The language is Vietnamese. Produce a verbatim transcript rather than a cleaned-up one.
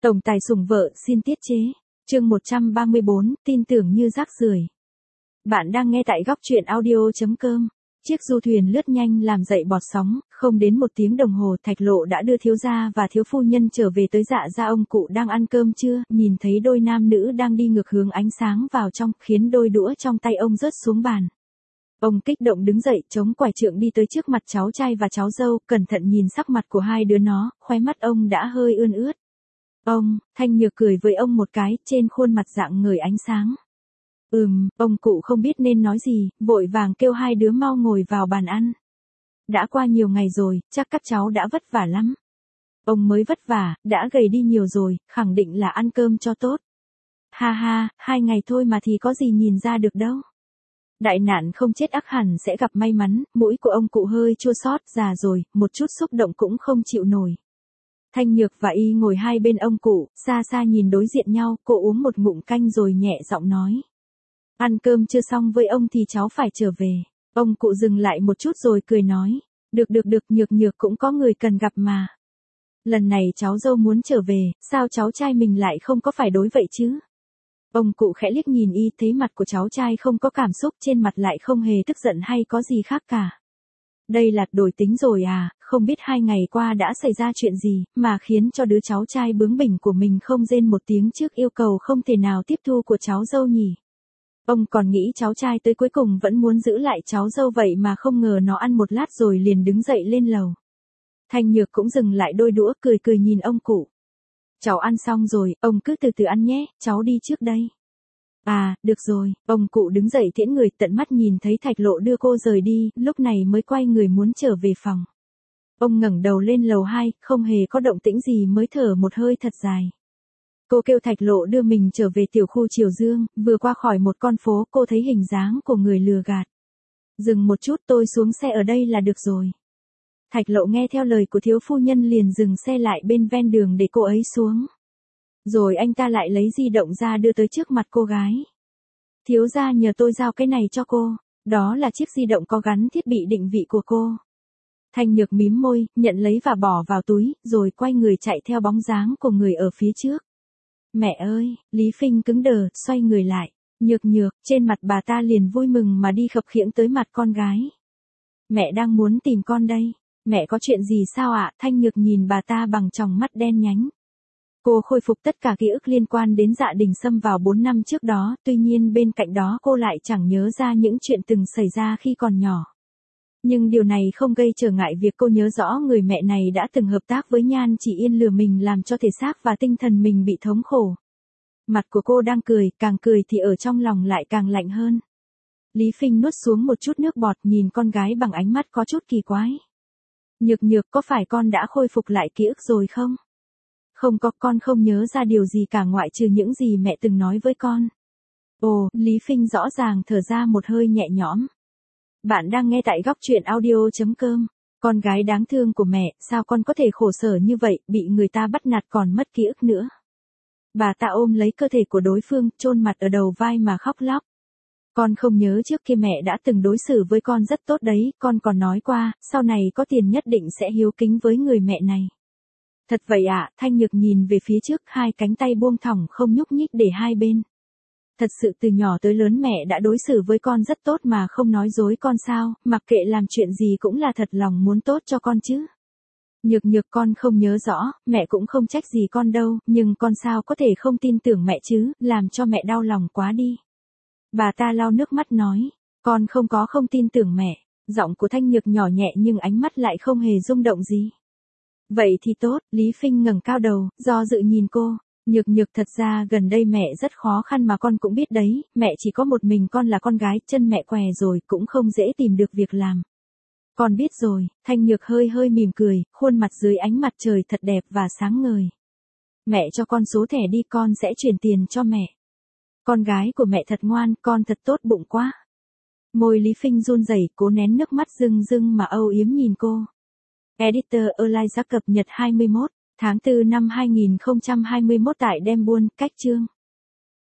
Tổng tài sủng vợ xin tiết chế. Chương một trăm ba mươi bốn, tin tưởng như rác rưởi. Bạn đang nghe tại góc truyện audio chấm com. Chiếc du thuyền lướt nhanh làm dậy bọt sóng, không đến một tiếng đồng hồ Thạch Lộ đã đưa thiếu gia và thiếu phu nhân trở về tới Dạ gia. Ông cụ đang ăn cơm trưa, nhìn thấy đôi nam nữ đang đi ngược hướng ánh sáng vào trong, khiến đôi đũa trong tay ông rớt xuống bàn. Ông kích động đứng dậy, chống quải trượng đi tới trước mặt cháu trai và cháu dâu, cẩn thận nhìn sắc mặt của hai đứa nó, khóe mắt ông đã hơi ươn ướt. Ông, Thanh Nhược cười với ông một cái, trên khuôn mặt rạng ngời ánh sáng. Ừm, ông cụ không biết nên nói gì, vội vàng kêu hai đứa mau ngồi vào bàn ăn. Đã qua nhiều ngày rồi, chắc các cháu đã vất vả lắm. Ông mới vất vả, đã gầy đi nhiều rồi, khẳng định là ăn cơm cho tốt. Ha ha, hai ngày thôi mà thì có gì nhìn ra được đâu. Đại nạn không chết ắt hẳn sẽ gặp may mắn, mũi của ông cụ hơi chua xót, già rồi, một chút xúc động cũng không chịu nổi. Thanh Nhược và Y ngồi hai bên ông cụ, xa xa nhìn đối diện nhau, cô uống một ngụm canh rồi nhẹ giọng nói. Ăn cơm chưa xong với ông thì cháu phải trở về. Ông cụ dừng lại một chút rồi cười nói. Được được được, Nhược Nhược cũng có người cần gặp mà. Lần này cháu dâu muốn trở về, sao cháu trai mình lại không có phải đối vậy chứ? Ông cụ khẽ liếc nhìn Y, thấy mặt của cháu trai không có cảm xúc, trên mặt lại không hề tức giận hay có gì khác cả. Đây là đổi tính rồi à, không biết hai ngày qua đã xảy ra chuyện gì, mà khiến cho đứa cháu trai bướng bỉnh của mình không rên một tiếng trước yêu cầu không thể nào tiếp thu của cháu dâu nhỉ. Ông còn nghĩ cháu trai tới cuối cùng vẫn muốn giữ lại cháu dâu vậy mà không ngờ nó ăn một lát rồi liền đứng dậy lên lầu. Thanh Nhược cũng dừng lại đôi đũa, cười cười nhìn ông cụ. Cháu ăn xong rồi, ông cứ từ từ ăn nhé, cháu đi trước đây. À, được rồi, ông cụ đứng dậy tiễn người, tận mắt nhìn thấy Thạch Lộ đưa cô rời đi, lúc này mới quay người muốn trở về phòng. Ông ngẩng đầu lên lầu hai, không hề có động tĩnh gì mới thở một hơi thật dài. Cô kêu Thạch Lộ đưa mình trở về tiểu khu Triều Dương, vừa qua khỏi một con phố cô thấy hình dáng của người lừa gạt. Dừng một chút, tôi xuống xe ở đây là được rồi. Thạch Lộ nghe theo lời của thiếu phu nhân liền dừng xe lại bên ven đường để cô ấy xuống. Rồi anh ta lại lấy di động ra đưa tới trước mặt cô gái. Thiếu gia nhờ tôi giao cái này cho cô, đó là chiếc di động có gắn thiết bị định vị của cô. Thanh Nhược mím môi, nhận lấy và bỏ vào túi, rồi quay người chạy theo bóng dáng của người ở phía trước. Mẹ ơi, Lý Phinh cứng đờ, xoay người lại. Nhược Nhược, trên mặt bà ta liền vui mừng mà đi khập khiễng tới mặt con gái. Mẹ đang muốn tìm con đây. Mẹ có chuyện gì sao ạ? Thanh Nhược nhìn bà ta bằng tròng mắt đen nhánh. Cô khôi phục tất cả ký ức liên quan đến Dạ Đình Sâm vào bốn năm trước đó, tuy nhiên bên cạnh đó cô lại chẳng nhớ ra những chuyện từng xảy ra khi còn nhỏ. Nhưng điều này không gây trở ngại việc cô nhớ rõ người mẹ này đã từng hợp tác với Nhan Chỉ Yên lừa mình làm cho thể xác và tinh thần mình bị thống khổ. Mặt của cô đang cười, càng cười thì ở trong lòng lại càng lạnh hơn. Lý Phinh nuốt xuống một chút nước bọt, nhìn con gái bằng ánh mắt có chút kỳ quái. Nhược Nhược, có phải con đã khôi phục lại ký ức rồi không? Không có, con không nhớ ra điều gì cả ngoại trừ những gì mẹ từng nói với con. Ồ, Lý Phinh rõ ràng thở ra một hơi nhẹ nhõm. Bạn đang nghe tại góc truyện audio chấm com. Con gái đáng thương của mẹ, sao con có thể khổ sở như vậy, bị người ta bắt nạt còn mất ký ức nữa. Bà ta ôm lấy cơ thể của đối phương, chôn mặt ở đầu vai mà khóc lóc. Con không nhớ trước kia mẹ đã từng đối xử với con rất tốt đấy, con còn nói qua, sau này có tiền nhất định sẽ hiếu kính với người mẹ này. Thật vậy ạ, à, Thanh Nhược nhìn về phía trước, hai cánh tay buông thõng không nhúc nhích để hai bên. Thật sự từ nhỏ tới lớn mẹ đã đối xử với con rất tốt mà không nói dối con sao, mặc kệ làm chuyện gì cũng là thật lòng muốn tốt cho con chứ. Nhược Nhược, con không nhớ rõ, mẹ cũng không trách gì con đâu, nhưng con sao có thể không tin tưởng mẹ chứ, làm cho mẹ đau lòng quá đi. Bà ta lau nước mắt nói, con không có không tin tưởng mẹ. Giọng của Thanh Nhược nhỏ nhẹ nhưng ánh mắt lại không hề rung động gì. Vậy thì tốt, Lý Phinh ngẩng cao đầu, do dự nhìn cô. Nhược Nhược, thật ra gần đây mẹ rất khó khăn mà con cũng biết đấy, mẹ chỉ có một mình con là con gái, chân mẹ què rồi, cũng không dễ tìm được việc làm. Con biết rồi, Thanh Nhược hơi hơi mỉm cười, khuôn mặt dưới ánh mặt trời thật đẹp và sáng ngời. Mẹ cho con số thẻ đi, con sẽ chuyển tiền cho mẹ. Con gái của mẹ thật ngoan, con thật tốt bụng quá. Môi Lý Phinh run rẩy, cố nén nước mắt rưng rưng mà âu yếm nhìn cô. Editor Eliza cập nhật hai mươi mốt tháng tư năm hai nghìn không trăm hai mươi mốt tại Dembuôn, cách chương.